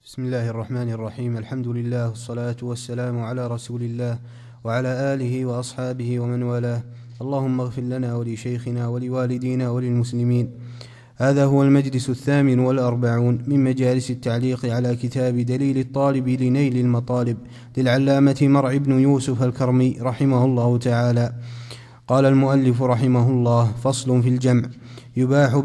بسم الله الرحمن الرحيم. الحمد لله والصلاة والسلام على رسول الله وعلى آله وأصحابه ومن والاه. اللهم اغفر لنا ولشيخنا ولوالدينا وللمسلمين. هذا هو المجلس 48 من مجالس التعليق على كتاب دليل الطالب لنيل المطالب للعلامة مرع بن يوسف الكرمي رحمه الله تعالى. قال المؤلف رحمه الله: فصل في الجمع. يباح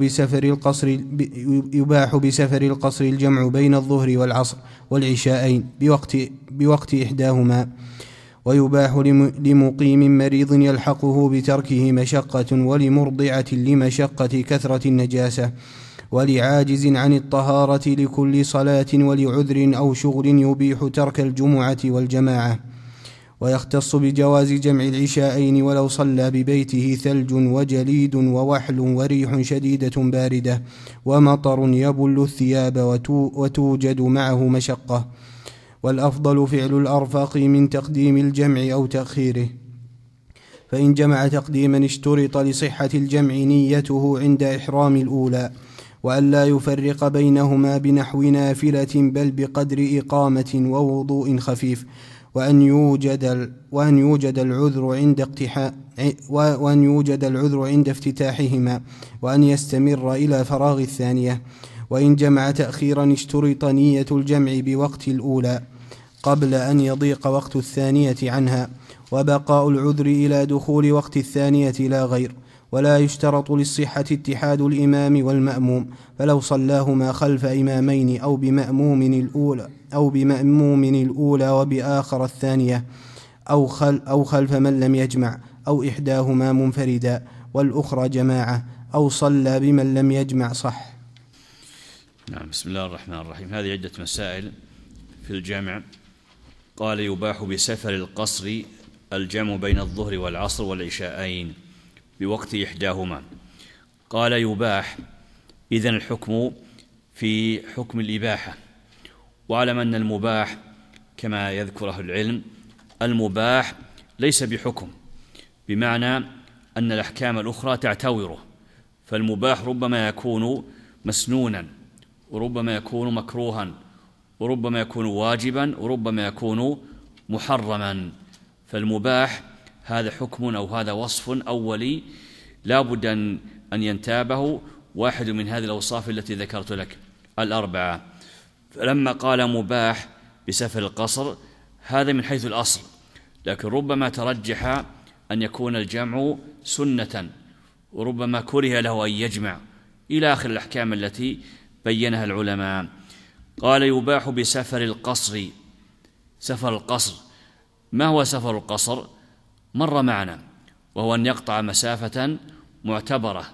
بسفر القصر الجمع بين الظهر والعصر والعشاءين بوقت إحداهما، ويباح لمقيم مريض يلحقه بتركه مشقة، ولمرضعة لمشقة كثرة النجاسة، ولعاجز عن الطهارة لكل صلاة، ولعذر أو شغل يبيح ترك الجمعة والجماعة. ويختص بجواز جمع العشاءين ولو صلى ببيته ثلج وجليد ووحل وريح شديدة باردة ومطر يبل الثياب وتوجد معه مشقة. والأفضل فعل الأرفق من تقديم الجمع أو تأخيره، فإن جمع تقديما اشترط لصحة الجمع نيته عند إحرام الأولى، وأن لا يفرق بينهما بنحو نافلة بل بقدر إقامة ووضوء خفيف، وأن يوجد العذر عند افتتاحهما، وأن يستمر إلى فراغ الثانية. وإن جمع تأخيرا اشترط نية الجمع بوقت الأولى قبل أن يضيق وقت الثانية عنها، وبقاء العذر إلى دخول وقت الثانية لا غير. ولا يشترط للصحة اتحاد الإمام والمأموم، فلو صلاهما خلف إمامين أو بمأموم الأولى وبآخر الثانية، أو خلف من لم يجمع، أو إحداهما منفردا والأخرى جماعة، أو صلى بمن لم يجمع صح. نعم. بسم الله الرحمن الرحيم. هذه عدة مسائل في الجمع. قال: يباح بسفر القصر الجمع بين الظهر والعصر والعشاءين بوقت إحداهما. قال: يباح، إذن الحكم في حكم الإباحة. واعلم أن المباح كما يذكره العلم، المباح ليس بحكم، بمعنى أن الأحكام الأخرى تعتوره. فالمباح ربما يكون مسنونا، وربما يكون مكروها، وربما يكون واجبا، وربما يكون محرما. فالمباح هذا حكم أو هذا وصف أولي لا بد أن ينتابه واحد من هذه الأوصاف التي ذكرت لك الأربعة. فلما قال مباح بسفر القصر، هذا من حيث الأصل، لكن ربما ترجح أن يكون الجمع سنة، وربما كره له أن يجمع، إلى آخر الأحكام التي بينها العلماء. قال: يباح بسفر القصر. سفر القصر، ما هو سفر القصر؟ مر معنا، وهو أن يقطع مسافة معتبرة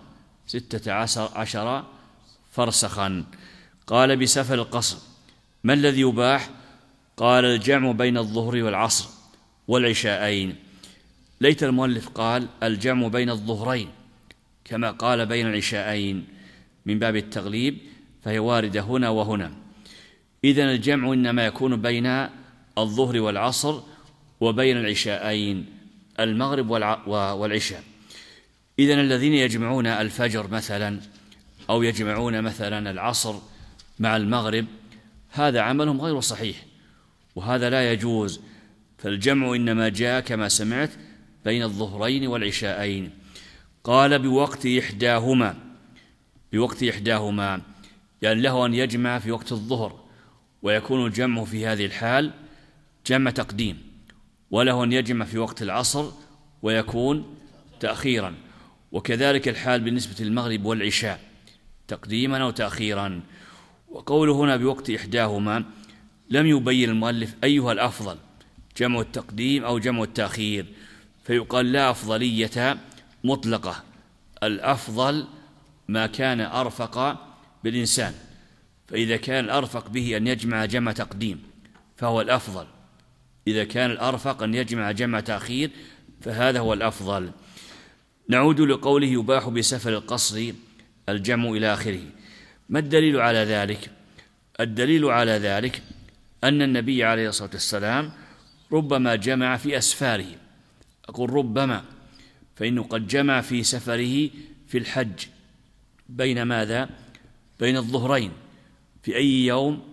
16 فرسخا. قال: بسفر القصر. ما الذي يباح؟ قال: الجمع بين الظهر والعصر والعشاءين. ليت المؤلف قال الجمع بين الظهرين كما قال بين العشاءين من باب التغليب، فهي واردة هنا وهنا. إذن الجمع إنما يكون بين الظهر والعصر وبين العشاءين، المغرب والعشاء. إذن الذين يجمعون الفجر مثلا، أو يجمعون مثلا العصر مع المغرب، هذا عملهم غير صحيح، وهذا لا يجوز. فالجمع إنما جاء كما سمعت بين الظهرين والعشاءين. قال: بوقت إحداهما. بوقت إحداهما يعني له أن يجمع في وقت الظهر، ويكون الجمع في هذه الحال جمع تقديم، وله أن يجمع في وقت العصر ويكون تأخيرا، وكذلك الحال بالنسبة للمغرب والعشاء تقديما أو تأخيرا. وقوله هنا بوقت إحداهما لم يبين المؤلف أيها الأفضل، جمع التقديم أو جمع التأخير، فيقال لا أفضلية مطلقة. الأفضل ما كان أرفق بالإنسان، فإذا كان الأرفق به أن يجمع جمع تقديم فهو الأفضل، إذا كان الأرفق أن يجمع جمع تأخير فهذا هو الأفضل. نعود لقوله: يباح بسفر القصر الجمع إلى آخره. ما الدليل على ذلك؟ الدليل على ذلك أن النبي عليه الصلاة والسلام ربما جمع في أسفاره. أقول ربما، فإنه قد جمع في سفره في الحج بين ماذا؟ بين الظهرين في أي يوم؟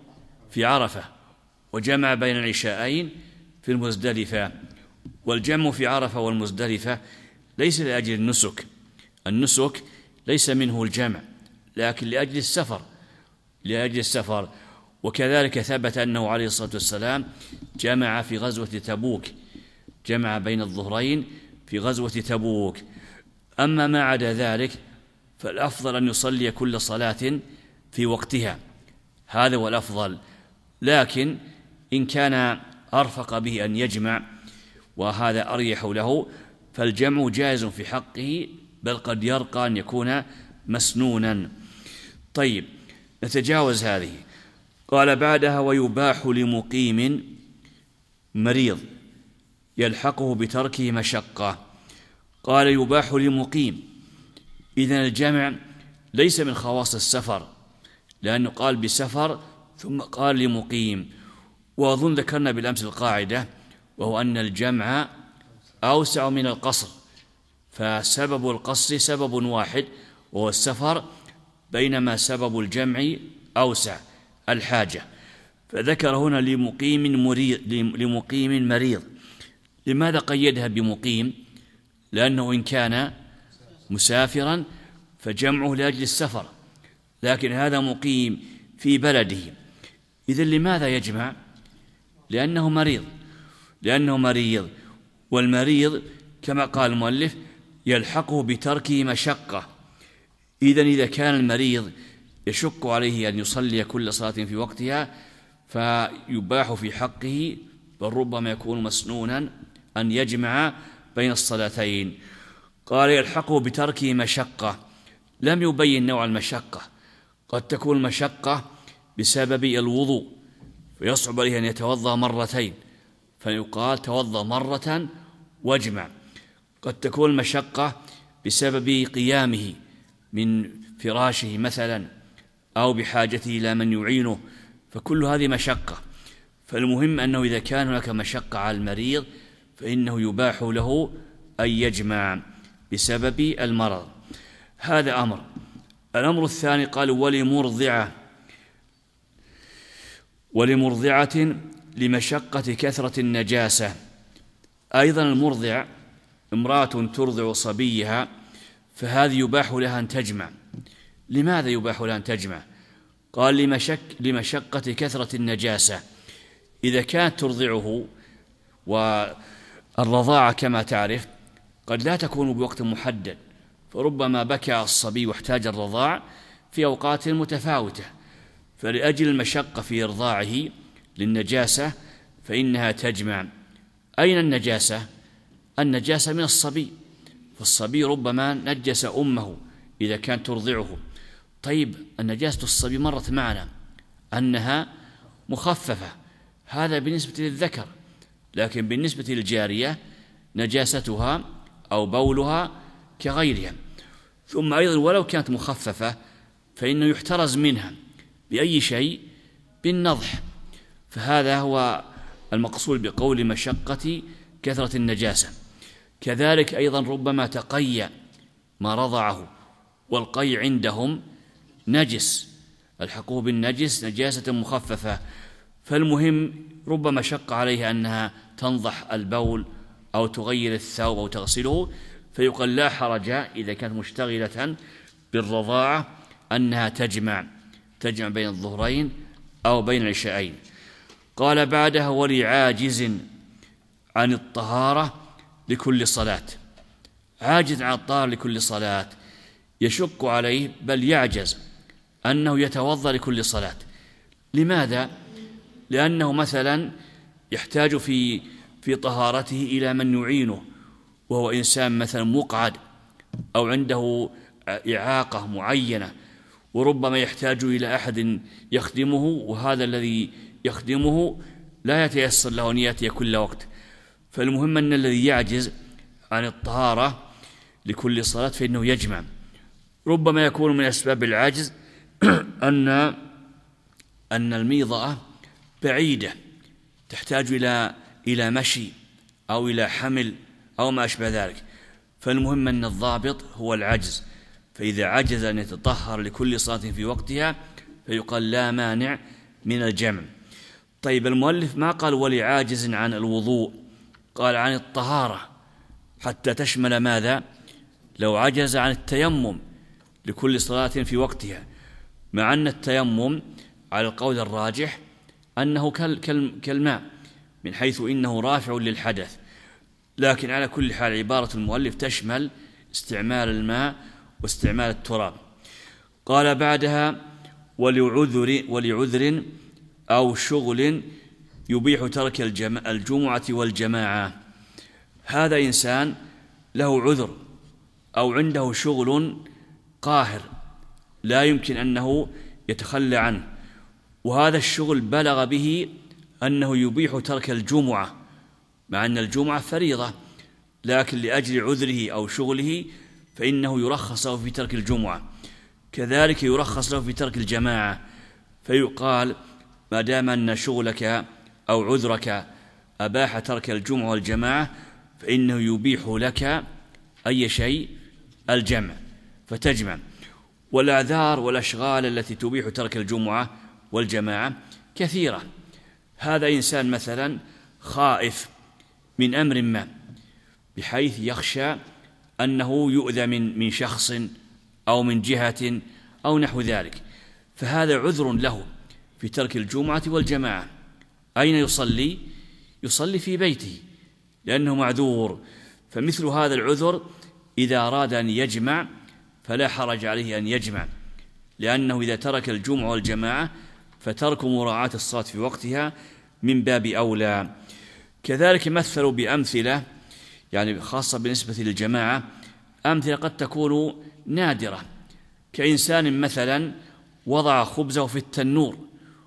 في عرفة وجمع بين العشاءين في المزدلفة. والجمع في عرفة والمزدلفة ليس لأجل النسك، النسك ليس منه الجمع، لكن لأجل السفر. وكذلك ثبت أنه عليه الصلاة والسلام جمع في غزوة تبوك، جمع بين الظهرين في غزوة تبوك. أما ما عدا ذلك فالأفضل أن يصلي كل صلاة في وقتها، هذا هو الأفضل. لكن إن كان أرفق به أن يجمع وهذا أريح له فالجمع جائز في حقه، بل قد يرقى أن يكون مسنونا. طيب، نتجاوز هذه. قال بعدها: ويباح لمقيم مريض يلحقه بتركه مشقة. قال: يباح لمقيم، إذن الجمع ليس من خواص السفر، لأنه قال بسفر ثم قال لمقيم. وأظن ذكرنا بالأمس القاعدة، وهو أن الجمع أوسع من القصر، فسبب القصر سبب واحد وهو السفر، بينما سبب الجمع أوسع، الحاجة. فذكر هنا لمقيم مريض. لماذا قيدها بمقيم؟ لأنه إن كان مسافرا فجمعه لأجل السفر، لكن هذا مقيم في بلده. إذن لماذا يجمع؟ لأنه مريض، والمريض كما قال المؤلف يلحقه بتركه مشقة. إذن إذا كان المريض يشق عليه أن يصلي كل صلاة في وقتها فيباح في حقه، بل ربما يكون مسنونا أن يجمع بين الصلاتين. قال: يلحقه بتركه مشقة، لم يبين نوع المشقة. قد تكون المشقة بسبب الوضوء فيصعب عليه أن يتوضأ مرتين فيقال توضأ مرة واجمع. قد تكون المشقة بسبب قيامه من فراشه مثلا، أو بحاجته إلى من يعينه، فكل هذه مشقة. فالمهم أنه إذا كان هناك مشقة على المريض فإنه يباح له أن يجمع بسبب المرض. هذا أمر. الأمر الثاني قال: ولمرضعة لمشقة كثرة النجاسة. أيضا المرضع امرأة ترضع صبيها، فهذه يباح لها أن تجمع. لماذا يباح لها أن تجمع؟ قال: لمشقة كثرة النجاسة. إذا كانت ترضعه، والرضاعة كما تعرف قد لا تكون بوقت محدد، فربما بكى الصبي واحتاج الرضاع في أوقات متفاوتة، فلأجل المشقة في إرضاعه للنجاسة فإنها تجمع. أين النجاسة؟ النجاسة من الصبي، فالصبي ربما نجس أمه إذا كانت ترضعه. طيب، النجاسة الصبي مرت معنا أنها مخففة، هذا بالنسبة للذكر، لكن بالنسبة للجارية نجاستها أو بولها كغيرها. ثم أيضا ولو كانت مخففة فإنه يحترز منها بأي شيء؟ بالنضح. فهذا هو المقصود بقول مشقة كثرة النجاسة. كذلك أيضا ربما تقي ما رضعه، والقي عندهم نجس، الحقوه بالنجس نجاسة مخففة، فالمهم ربما شق عليها أنها تنضح البول أو تغير الثوب أو تغسله، فيقال لا حرج إذا كانت مشتغلة بالرضاعة أنها تجمع بين الظهرين أو بين العشاءين. قال بعدها: ولعاجز عن الطهارة لكل صلاة. عاجز عن الطهارة لكل صلاة، يشق عليه بل يعجز أنه يتوضأ لكل صلاة. لماذا؟ لأنه مثلا يحتاج في طهارته إلى من يعينه، وهو إنسان مثلا مقعد أو عنده إعاقة معينة، وربما يحتاج إلى أحد يخدمه، وهذا الذي يخدمه لا يتيسر له أن يأتي كل وقت. فالمهم أن الذي يعجز عن الطهارة لكل صلاة فإنه يجمع. ربما يكون من أسباب العجز أن الميضة بعيدة تحتاج إلى مشي أو إلى حمل أو ما أشبه ذلك، فالمهم أن الضابط هو العجز. فإذا عجز أن يتطهر لكل صلاة في وقتها فيقال لا مانع من الجمع. طيب المؤلف ما قال ولعاجز عن الوضوء، قال عن الطهارة حتى تشمل ماذا؟ لو عجز عن التيمم لكل صلاة في وقتها، مع أن التيمم على القول الراجح أنه كالماء من حيث إنه رافع للحدث، لكن على كل حال عبارة المؤلف تشمل استعمال الماء واستعمال التراب. قال بعدها ولعذر أو شغل يبيح ترك الجمعة والجماعة. هذا إنسان له عذر أو عنده شغل قاهر لا يمكن أنه يتخلى عنه، وهذا الشغل بلغ به أنه يبيح ترك الجمعة، مع أن الجمعة فريضة، لكن لأجل عذره أو شغله فإنه يرخص له في ترك الجمعة، كذلك يرخص له في ترك الجماعة. فيقال ما دام أن شغلك أو عذرك أباح ترك الجمعة والجماعة فإنه يبيح لك أي شيء، الجمع، فتجمع. والأعذار والأشغال التي تبيح ترك الجمعة والجماعة كثيرة. هذا إنسان مثلا خائف من أمر ما بحيث يخشى أنه يؤذى من شخص أو من جهة أو نحو ذلك، فهذا عذر له في ترك الجمعة والجماعة. أين يصلي؟ يصلي في بيته لأنه معذور. فمثل هذا العذر إذا أراد أن يجمع فلا حرج عليه أن يجمع، لأنه إذا ترك الجمعة والجماعة فترك مراعاة الصلاة في وقتها من باب أولى. كذلك مثلوا بأمثلة يعني خاصة بالنسبة للجماعة، أمثلة قد تكون نادرة، كإنسان مثلا وضع خبزه في التنور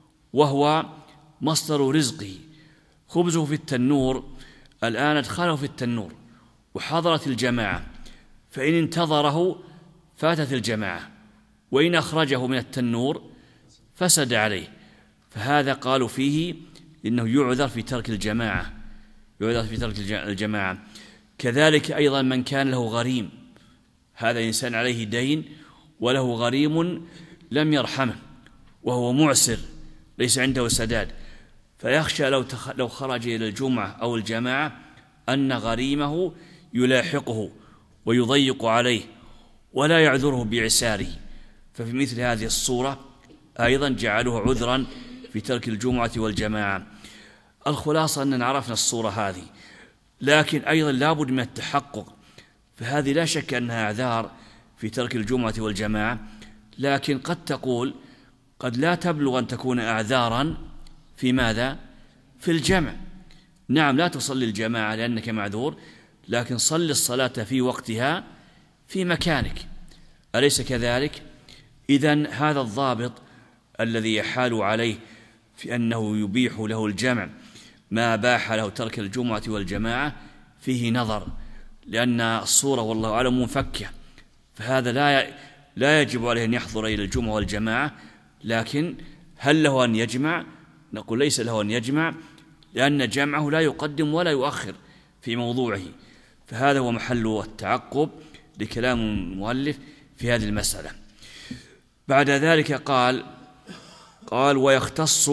وهو مصدر رزقه، خبزه في التنور الآن أدخله في التنور وحضرت الجماعة، فإن انتظره فاتت الجماعة، وإن أخرجه من التنور فسد عليه، فهذا قالوا فيه إنه يعذر في ترك الجماعة، يعذر في ترك الجماعة. كذلك أيضا من كان له غريم، هذا إنسان عليه دين وله غريم لم يرحمه وهو معسر ليس عنده سداد، فيخشى لو خرج إلى الجمعة أو الجماعة أن غريمه يلاحقه ويضيق عليه ولا يعذره بعساره، ففي مثل هذه الصورة أيضا جعلوه عذرا في ترك الجمعة والجماعة. الخلاصة أننا عرفنا الصورة هذه، لكن أيضا لابد من التحقق، فهذه لا شك أنها أعذار في ترك الجمعة والجماعة، لكن قد تقول قد لا تبلغ أن تكون أعذارا في ماذا؟ في الجمع. نعم لا تصلي الجماعة لأنك معذور، لكن صل الصلاة في وقتها في مكانك، أليس كذلك؟ إذن هذا الضابط الذي يحال عليه في أنه يبيح له الجمع ما باح له ترك الجمعة والجماعة فيه نظر، لأن الصورة والله أعلم منفكة، فهذا لا يجب عليه أن يحضر إلى الجمعة والجماعة. لكن هل له أن يجمع؟ نقول ليس له أن يجمع، لأن جمعه لا يقدم ولا يؤخر في موضوعه، فهذا هو محل التعقب لكلام المؤلف في هذه المسألة. بعد ذلك قال ويختص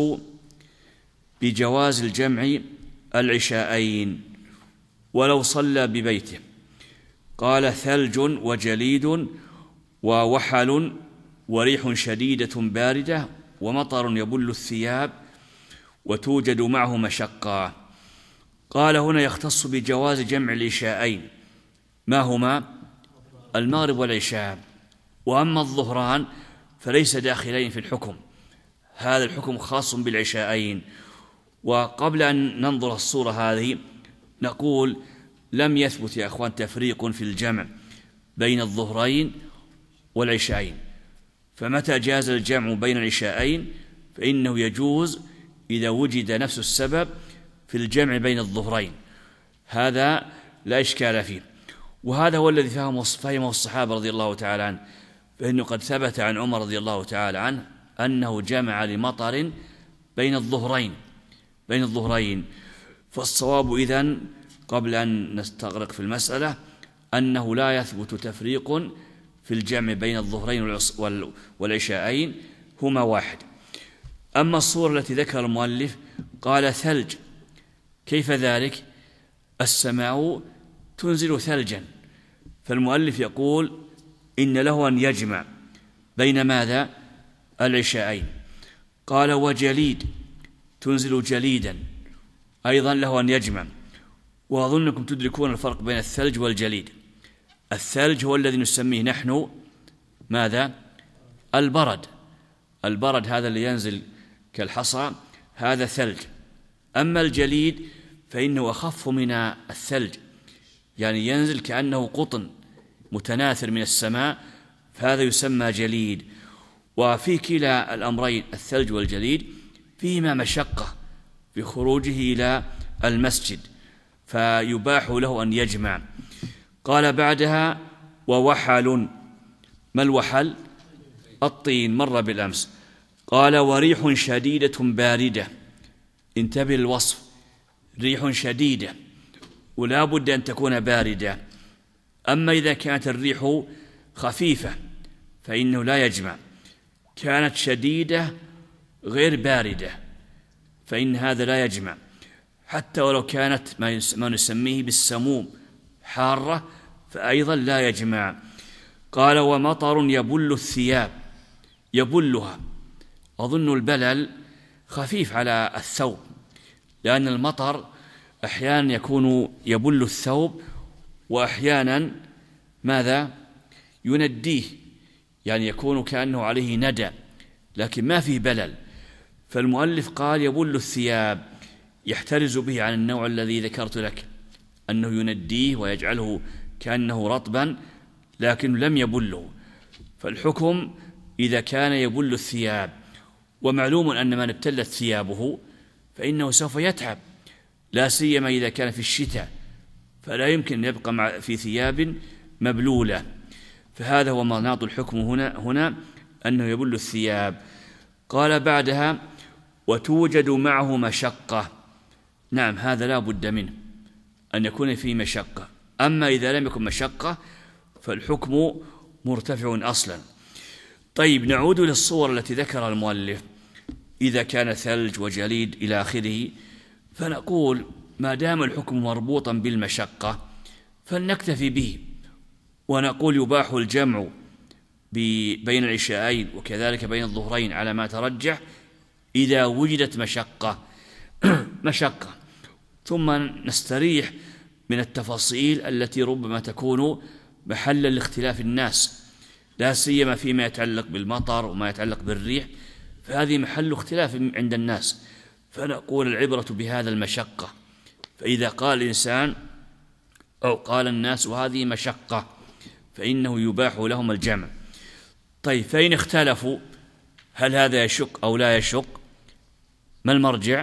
بجواز الجمع العشاءين ولو صلى ببيته. قال ثلج وجليد ووحل وريح شديدة باردة ومطر يبل الثياب وتوجد معه مشقة. قال هنا يختص بجواز جمع العشاءين، ما هما؟ المغرب والعشاء. وأما الظهران فليس داخلين في الحكم، هذا الحكم خاص بالعشاءين. وقبل أن ننظر الصورة هذه نقول لم يثبت يا أخوان تفريق في الجمع بين الظهرين والعشاءين، فمتى جاز الجمع بين العشاءين فإنه يجوز إذا وجد نفس السبب في الجمع بين الظهرين، هذا لا إشكال فيه. وهذا هو الذي فهمه الصحابة رضي الله تعالى عنه، فإنه قد ثبت عن عمر رضي الله تعالى عنه أنه جمع لمطر بين الظهرين. فالصواب إذن قبل أن نستغرق في المسألة أنه لا يثبت تفريق في الجمع بين الظهرين والعشاءين، هما واحد. أما الصورة التي ذكر المؤلف قال ثلج. كيف ذلك؟ السماء تنزل ثلجا. فالمؤلف يقول إن له أن يجمع بين ماذا؟ العشاءين. قال وجليد، تنزل جليدا، أيضا له أن يجمع. وأظنكم تدركون الفرق بين الثلج والجليد. الثلج هو الذي نسميه نحن ماذا؟ البرد. البرد هذا اللي ينزل كالحصى، هذا ثلج. أما الجليد فإنه أخف من الثلج، يعني ينزل كأنه قطن متناثر من السماء، فهذا يسمى جليد. وفي كلا الأمرين الثلج والجليد فيهما مشقة في خروجه إلى المسجد، فيباح له أن يجمع. قال بعدها ووحل. ما الوحل؟ الطين، مر بالأمس. قال وريح شديدة باردة. انتبه للوصف، ريح شديدة ولا بد أن تكون باردة. أما إذا كانت الريح خفيفة فإنه لا يجمع. كانت شديدة غير باردة فإن هذا لا يجمع، حتى ولو كانت ما نسميه بالسموم حارة فأيضا لا يجمع. قال ومطر يبل الثياب. يبلها، أظن البلل خفيف على الثوب، لأن المطر أحيانا يكون يبل الثوب وأحيانا ماذا؟ ينديه، يعني يكون كأنه عليه ندى لكن ما فيه بلل. فالمؤلف قال يبل الثياب، يحترز به عن النوع الذي ذكرت لك أنه ينديه ويجعله كأنه رطبا لكن لم يبله. فالحكم إذا كان يبل الثياب، ومعلوم أن من ابتلت ثيابه فإنه سوف يتعب، لا سيما إذا كان في الشتاء، فلا يمكن أن يبقى في ثياب مبلولة. فهذا هو مناط الحكم هنا أنه يبل الثياب. قال بعدها وتوجد معه مشقة. نعم، هذا لا بد منه أن يكون فيه مشقة. أما إذا لم يكن مشقة فالحكم مرتفع أصلا. طيب، نعود للصور التي ذكرها المؤلف. إذا كان ثلج وجليد إلى آخره، فنقول ما دام الحكم مربوطا بالمشقة فلنكتفي به، ونقول يباح الجمع بين العشاءين وكذلك بين الظهرين على ما ترجح إذا وجدت مشقة. ثم نستريح من التفاصيل التي ربما تكون محلا لاختلاف الناس، لا سيما فيما يتعلق بالمطر وما يتعلق بالريح، فهذه محل اختلاف عند الناس. فنقول العبرة بهذا المشقة. فإذا قال الإنسان أو قال الناس وهذه مشقة فإنه يباح لهم الجمع. طيب، فإن اختلفوا هل هذا يشق أو لا يشق؟ ما المرجع؟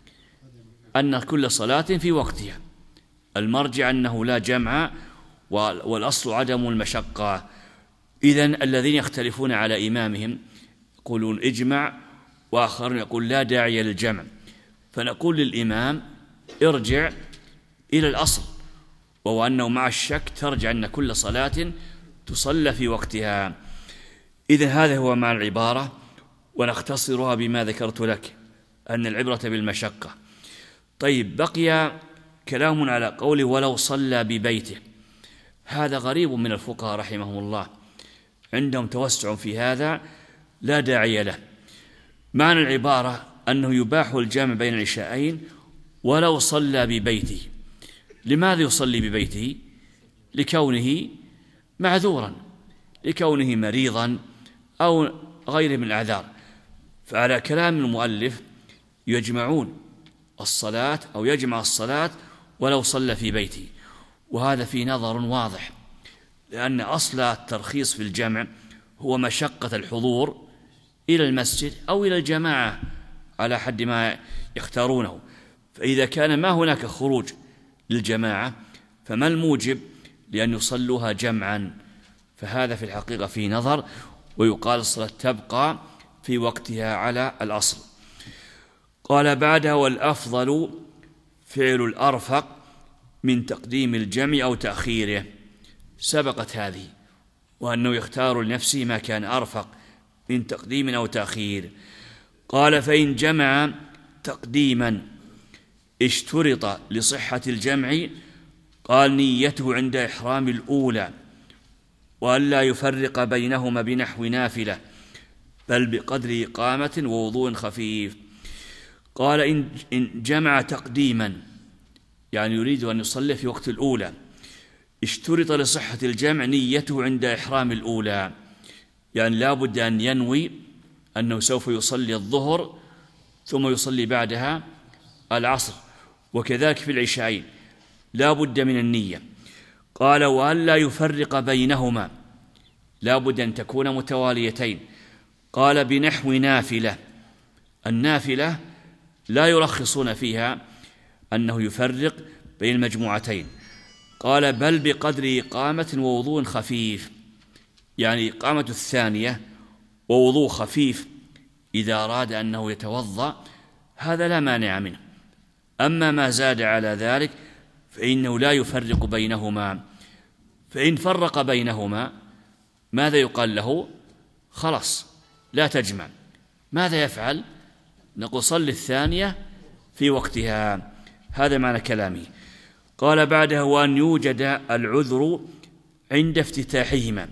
أن كل صلاة في وقتها. المرجع أنه لا جمع، والأصل عدم المشقة. إذن الذين يختلفون على إمامهم يقولون اجمع، وآخرون يقول لا داعي للجمع. فنقول للإمام ارجع إلى الأصل، وهو أنه مع الشك ترجع أن كل صلاة تصلى في وقتها. إذن هذا هو معنى العبارة، ونختصرها بما ذكرت لك أن العبرة بالمشقة. طيب، بقي كلام على قوله ولو صلى ببيته. هذا غريب من الفقهاء رحمهم الله، عندهم توسع في هذا لا داعي له. معنى العبارة أنه يباح الجمع بين العشاءين ولو صلى ببيته. لماذا يصلي ببيته؟ لكونه معذورا، لكونه مريضا أو غيره من الأعذار. فعلى كلام المؤلف يجمعون الصلاة أو يجمع الصلاة ولو صلى في بيته، وهذا في نظر واضح، لأن أصل الترخيص في الجمع هو مشقة الحضور إلى المسجد أو إلى الجماعة على حد ما يختارونه. فإذا كان ما هناك خروج للجماعة فما الموجب لأن يصلوها جمعا؟ فهذا في الحقيقة في نظر، ويقال الصلاة تبقى في وقتها على الأصل. قال بعدها والأفضل فعل الأرفق من تقديم الجمع أو تأخيره. سبقت هذه، وأنه يختار لنفسه ما كان أرفق من تقديم أو تأخير. قال فإن جمع تقديما اشترط لصحة الجمع، قال نيته عند إحرام الأولى، وألا يفرق بينهما بنحو نافلة، بل بقدر إقامة ووضوء خفيف. قال إن جمع تقديما، يعني يريد أن يصلي في وقت الأولى، اشترط لصحة الجمع نيته عند إحرام الأولى، يعني لا بد أن ينوي أنه سوف يصلي الظهر ثم يصلي بعدها العصر، وكذلك في العشاءين لا بد من النية. قال وألا يفرق بينهما، لا بد أن تكون متواليتين. قال بنحو نافلة، النافلة لا يرخصون فيها أنه يفرق بين المجموعتين. قال بل بقدر إقامة ووضوء خفيف، يعني إقامة الثانية ووضوء خفيف إذا أراد أنه يتوضأ هذا لا مانع منه. أما ما زاد على ذلك فإنه لا يفرق بينهما، فإن فرق بينهما ماذا يقال له؟ خلاص لا تجمع. ماذا يفعل؟ نقول صل الثانية في وقتها. هذا معنى كلامه. قال بعده وأن يوجد العذر عند افتتاحهما،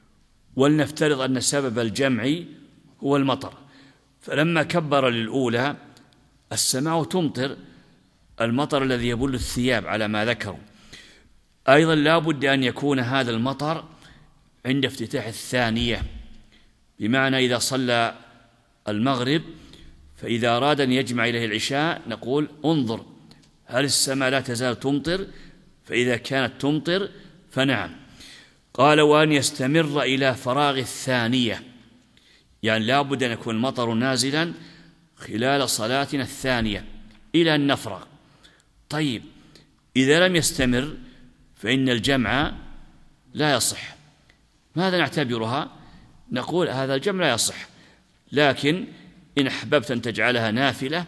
ولنفترض أن سبب الجمع هو المطر، فلما كبر للأولى السماء تمطر، المطر الذي يبل الثياب على ما ذكروا. أيضا لا بد أن يكون هذا المطر عند افتتاح الثانية، بمعنى إذا صلى المغرب فإذا أراد أن يجمع إليه العشاء نقول انظر هل السماء لا تزال تمطر، فإذا كانت تمطر فنعم. قال وأن يستمر إلى فراغ الثانية، يعني لا بد أن يكون المطر نازلا خلال صلاتنا الثانية إلى أن نفرغ. طيب إذا لم يستمر فإن الجمع لا يصح. ماذا نعتبرها؟ نقول هذا الجمع لا يصح، لكن إن أحببت أن تجعلها نافلة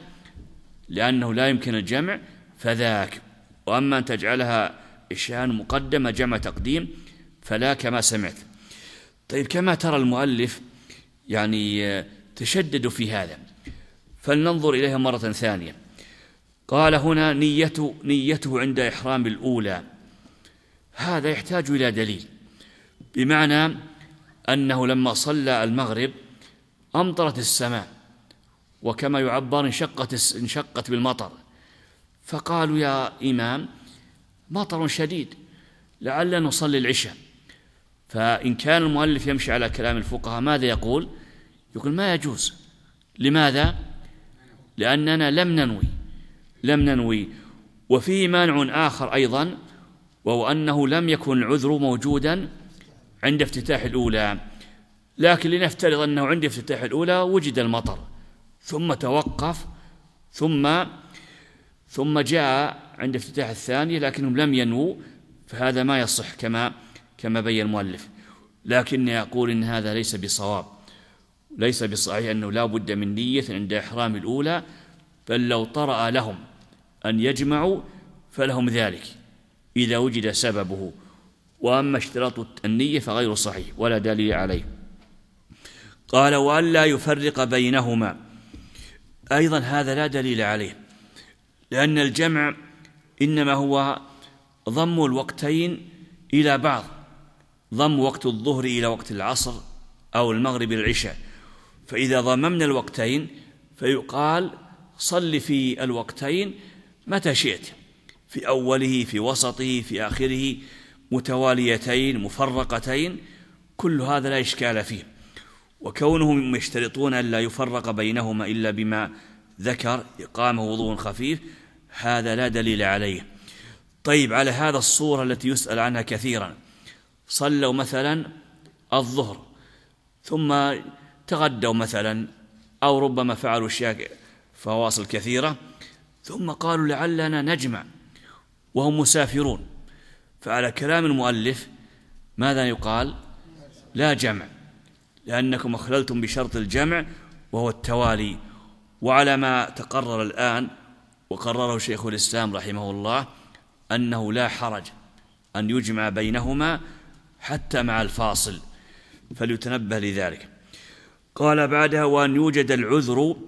لأنه لا يمكن الجمع فذاك، وأما أن تجعلها عشاء مقدمة جمع تقديم فلا كما سمعت. طيب كما ترى المؤلف يعني تشدد في هذا، فلننظر إليها مرة ثانية. قال هنا نيته عند إحرام الأولى، هذا يحتاج إلى دليل، بمعنى أنه لما صلى المغرب أمطرت السماء، وكما يعبر انشقت بالمطر، فقالوا يا إمام مطر شديد لعل نصلي العشاء. فإن كان المؤلف يمشي على كلام الفقهاء ماذا يقول؟ يقول ما يجوز. لماذا؟ لأننا لم ننوي. وفيه مانع آخر أيضا، وهو أنه لم يكن العذر موجودا عند افتتاح الأولى، لكن لنفترض أنه عند افتتاح الأولى وجد المطر ثم توقف ثم جاء عند افتتاح الثانية لكنهم لم ينووا، فهذا ما يصح كما بين المؤلف. لكن يقول إن هذا ليس بصواب، ليس بصحيح أنه لا بد من نية عند إحرام الأولى، بل لو طرأ لهم أن يجمعوا فلهم ذلك إذا وجد سببه، وأما اشتراط النية فغير صحيح ولا دليل عليه. قال وألا يفرق بينهما، أيضا هذا لا دليل عليه، لأن الجمع إنما هو ضم الوقتين إلى بعض، ضم وقت الظهر إلى وقت العصر أو المغرب العشاء، فإذا ضممنا الوقتين فيقال صل في الوقتين متى شئت، في أوله في وسطه في آخره، متواليتين مفرقتين، كل هذا لا إشكال فيه. وكونهم يشترطون أن لا يفرق بينهما إلا بما ذكر إقامة وضوء خفيف، هذا لا دليل عليه. طيب على هذا الصورة التي يسأل عنها كثيرا، صلوا مثلا الظهر ثم تغدوا مثلا، أو ربما فعلوا أشياء فواصل كثيرة، ثم قالوا لعلنا نجمع وهم مسافرون، فعلى كلام المؤلف ماذا يقال؟ لا جمع، لأنكم أخللتم بشرط الجمع وهو التوالي. وعلى ما تقرر الآن وقرره شيخ الإسلام رحمه الله أنه لا حرج أن يجمع بينهما حتى مع الفاصل، فليتنبه لذلك. قال بعدها وأن يوجد العذر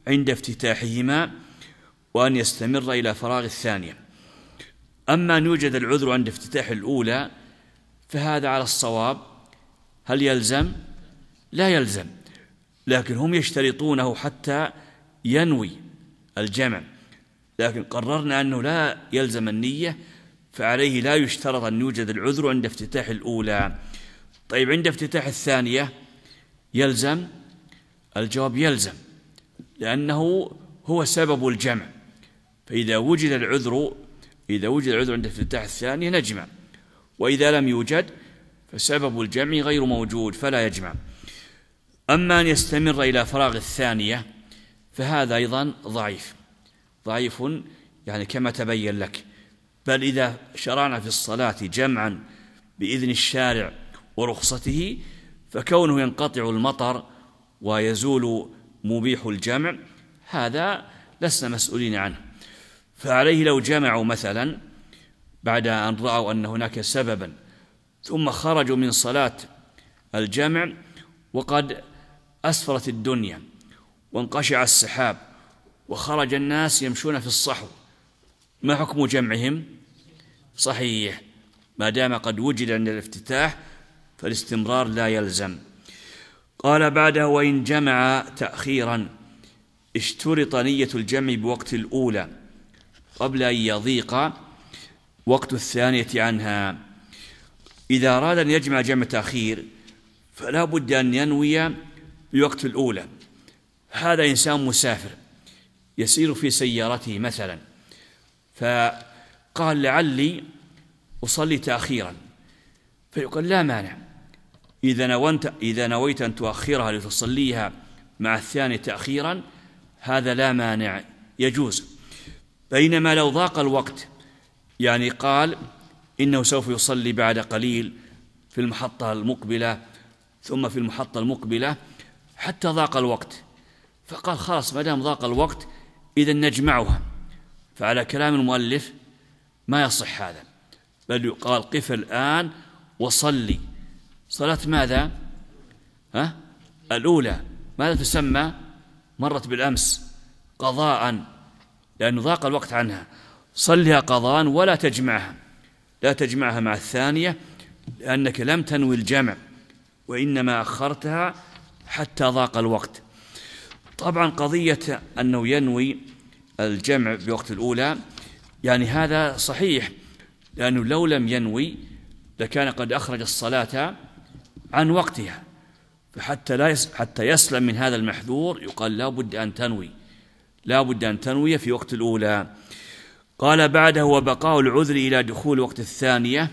عند افتتاحهما وأن يستمر إلى فراغ الثانية. أما أن يوجد العذر عند افتتاح الأولى فهذا على الصواب. هل يلزم؟ لا يلزم، لكن هم يشترطونه حتى ينوي الجمع، لكن قررنا أنه لا يلزم النية، فعليه لا يشترط أن يوجد العذر عند افتتاح الأولى. طيب عند افتتاح الثانية يلزم؟ الجواب يلزم، لأنه هو سبب الجمع، فإذا وجد العذر عند افتتاح الثانية نجمع، وإذا لم يوجد فسبب الجمع غير موجود فلا يجمع. أما أن يستمر إلى فراغ الثانية فهذا أيضا ضعيف يعني كما تبين لك. بل إذا شرعنا في الصلاة جمعا بإذن الشارع ورخصته فكونه ينقطع المطر ويزول مبيح الجمع هذا لسنا مسؤولين عنه. فعليه لو جمعوا مثلا بعد أن رأوا أن هناك سببا ثم خرجوا من صلاة الجمع وقد أسفرت الدنيا وانقشع السحاب وخرج الناس يمشون في الصحو، ما حكم جمعهم؟ صحيح، ما دام قد وجد عند الافتتاح فالاستمرار لا يلزم. قال بعده: وإن جمع تأخيرا اشترط نية الجمع بوقت الأولى قبل أن يضيق وقت الثانية عنها. إذا أراد أن يجمع جمع تأخير فلا بد أن ينوي بوقت الأولى. هذا إنسان مسافر يسير في سيارته مثلا، فقال لعلي أصلي تأخيرا، فيقول لا مانع، إذا نويت أن تؤخرها لتصليها مع الثاني تأخيرا هذا لا مانع يجوز. بينما لو ضاق الوقت، يعني قال إنه سوف يصلي بعد قليل في المحطة المقبلة ثم في المحطة المقبلة حتى ضاق الوقت، فقال خلاص ما دام ضاق الوقت إذا نجمعها، فعلى كلام المؤلف ما يصح هذا، بل يقال قف الآن وصلي صلاة ماذا؟ الأولى، ماذا تسمى؟ مرت بالأمس قضاء، لأنه ضاق الوقت عنها، صلها قضاء ولا تجمعها، لا تجمعها مع الثانية لأنك لم تنوي الجمع وإنما أخرتها حتى ضاق الوقت. طبعا قضية أنه ينوي الجمع بوقت الأولى يعني هذا صحيح، لأنه لو لم ينوي لكان قد أخرج الصلاة عن وقتها، حتى يسلم من هذا المحذور يقال لا بد أن تنوي في وقت الأولى. قال بعده: وبقاء العذر إلى دخول وقت الثانية.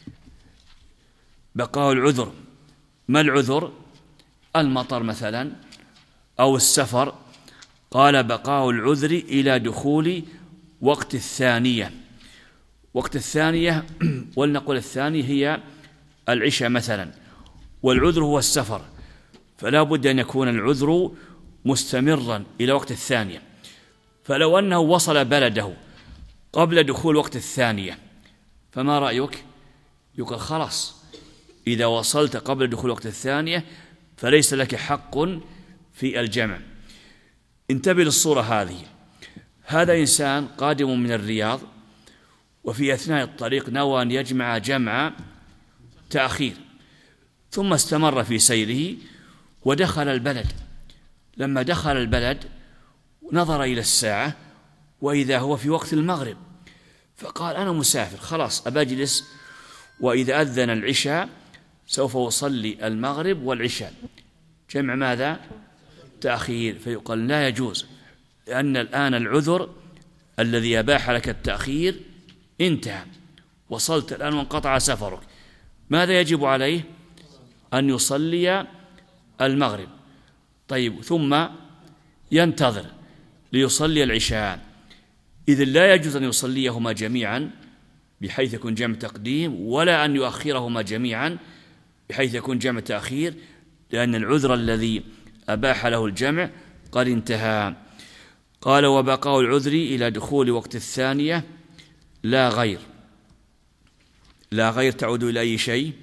بقاء العذر، ما العذر؟ المطر مثلا أو السفر. قال: بقاء العذر إلى دخول وقت الثانية. وقت الثانية ولنقل الثانية هي العشاء مثلا، والعذر هو السفر، فلا بد أن يكون العذر مستمرا إلى وقت الثانية. فلو أنه وصل بلده قبل دخول وقت الثانية فما رأيك؟ يقول خلاص إذا وصلت قبل دخول وقت الثانية فليس لك حق في الجمع. انتبه للصورة هذه، هذا إنسان قادم من الرياض وفي أثناء الطريق نوى أن يجمع جمع تأخير، ثم استمر في سيره ودخل البلد. لما دخل البلد نظر إلى الساعة وإذا هو في وقت المغرب، فقال أنا مسافر خلاص أبجلس، وإذا أذن العشاء سوف أصلي المغرب والعشاء، جمع ماذا؟ تأخير. فيقال لا يجوز، لأن الآن العذر الذي أباح لك التأخير انتهى، وصلت الآن وانقطع سفرك، ماذا يجب عليه؟ أن يصلي المغرب، طيب ثم ينتظر ليصلي العشاء. إذن لا يجوز أن يصليهما جميعا بحيث يكون جمع تقديم، ولا أن يؤخرهما جميعا بحيث يكون جمع تأخير، لأن العذر الذي أباح له الجمع قد انتهى. قال: وبقاء العذر إلى دخول وقت الثانية لا غير. لا غير تعود إلى أي شيء؟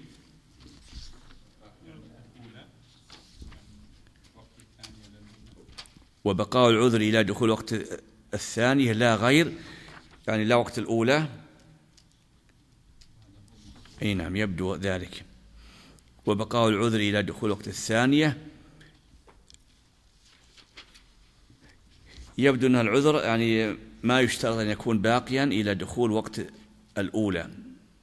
وبقاء العذر إلى دخول وقت الثانية لا غير، يعني لا وقت الأولى. أي نعم يبدو ذلك. وبقاء العذر إلى دخول وقت الثانية، يبدو أن العذر يعني ما يشترط أن يكون باقيا إلى دخول وقت الأولى.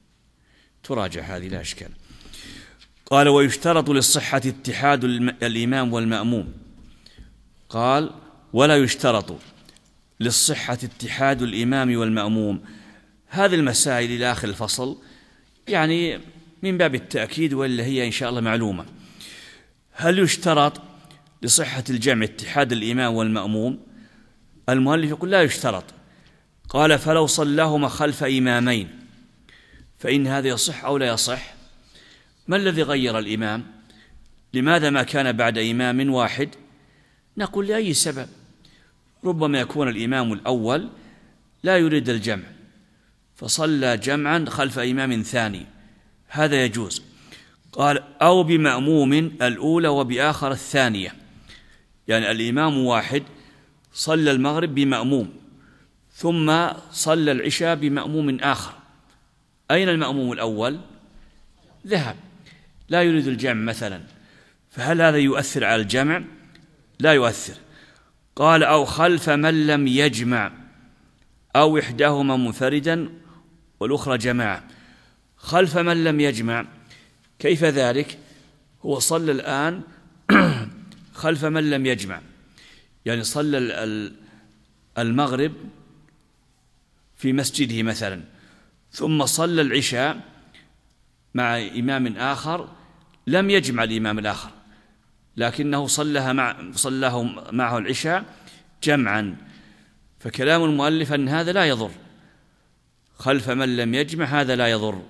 تراجع هذه لا إشكال. قال ويشترط للصحة اتحاد الإمام والمأموم. قال ولا يشترط للصحة اتحاد الإمام والمأموم. هذه المسائل إلى آخر الفصل يعني من باب التأكيد، ولا هي إن شاء الله معلومة. هل يشترط لصحة الجمع اتحاد الإمام والمأموم؟ المؤلف يقول لا يشترط. قال فلو صلاهما خلف إمامين فإن هذا يصح أو لا يصح؟ ما الذي غير الإمام؟ لماذا ما كان بعد إمام واحد؟ نقول لأي سبب. ربما يكون الإمام الأول لا يريد الجمع فصلى جمعا خلف إمام ثاني، هذا يجوز. قال أو بمأموم الأولى وبآخر الثانية، يعني الإمام واحد صلى المغرب بمأموم ثم صلى العشاء بمأموم آخر، أين المأموم الأول؟ ذهب، لا يريد الجمع مثلا، فهل هذا يؤثر على الجمع؟ لا يؤثر. قال أو خلف من لم يجمع أو إحداهما منفردا والأخرى جماعة. خلف من لم يجمع كيف ذلك؟ هو صلى الآن خلف من لم يجمع، يعني صلى المغرب في مسجده مثلا ثم صلى العشاء مع إمام آخر لم يجمع الإمام الآخر لكنه صلاه معه العشاء جمعا. فكلام المؤلف أن هذا لا يضر، خلف من لم يجمع هذا لا يضر،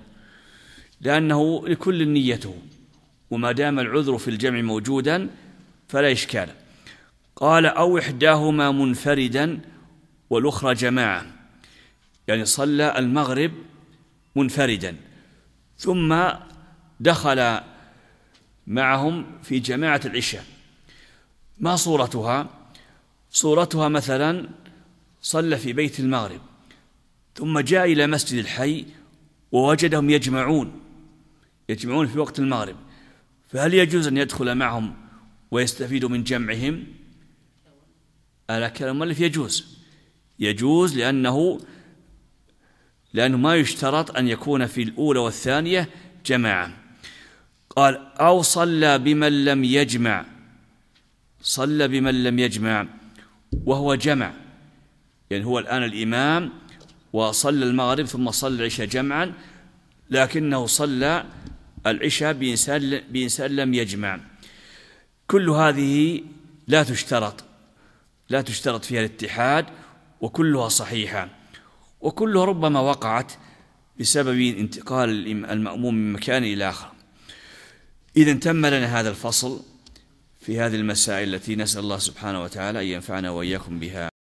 لأنه لكل نيته، وما دام العذر في الجمع موجودا فلا إشكال. قال أو إحداهما منفردا والأخرى جماعة، يعني صلى المغرب منفردا ثم دخل معهم في جماعة العشاء. ما صورتها؟ صورتها مثلا صلى في بيت المغرب ثم جاء إلى مسجد الحي ووجدهم يجمعون في وقت المغرب، فهل يجوز أن يدخل معهم ويستفيد من جمعهم؟ على كلام المؤلف يجوز لأنه ما يشترط أن يكون في الأولى والثانية جماعة. قال أو صلى بمن لم يجمع وهو جمع، يعني هو الآن الإمام وصلى المغرب ثم صلى العشاء جمعا لكنه صلى العشاء بإنسان لم يجمع. كل هذه لا تشترط فيها الاتحاد، وكلها صحيحة، وكلها ربما وقعت بسبب انتقال المأموم من مكان إلى آخر. إذن تم لنا هذا الفصل في هذه المسائل التي نسأل الله سبحانه وتعالى أن ينفعنا وإياكم بها.